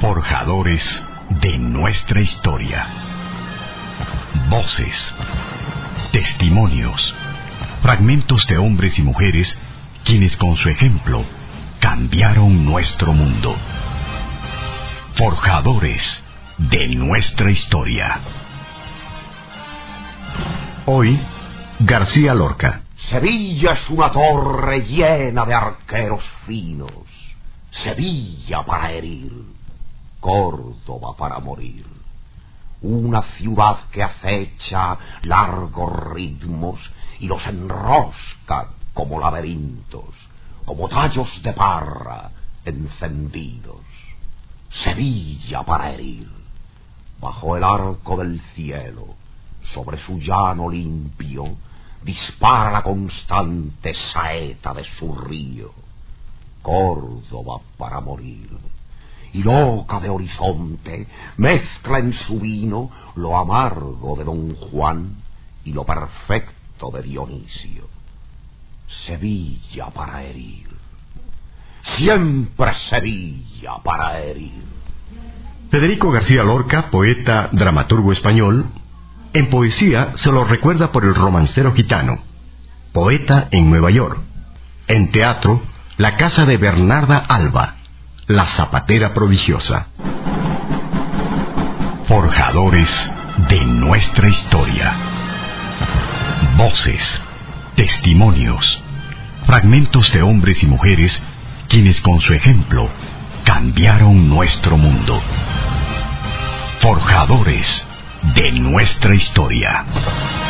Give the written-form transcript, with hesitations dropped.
Forjadores de nuestra historia. Voces, testimonios, fragmentos de hombres y mujeres quienes con su ejemplo cambiaron nuestro mundo. Forjadores de nuestra historia. Hoy, García Lorca. Sevilla es una torre llena de arqueros finos. Sevilla para herir, Córdoba para morir. Una ciudad que acecha largos ritmos y los enrosca como laberintos, como tallos de parra encendidos. Sevilla para herir, bajo el arco del cielo, sobre su llano limpio, dispara la constante saeta de su río. Córdoba para morir, y loca de horizonte, mezcla en su vino lo amargo de Don Juan y lo perfecto de Dionisio. Sevilla para herir, siempre Sevilla para herir. Federico García Lorca, poeta, dramaturgo español, en poesía se lo recuerda por El romancero gitano, poeta en Nueva York. En teatro, La casa de Bernarda Alba, La zapatera prodigiosa. Forjadores de nuestra historia. Voces, testimonios, fragmentos de hombres y mujeres quienes con su ejemplo cambiaron nuestro mundo. Forjadores de nuestra historia.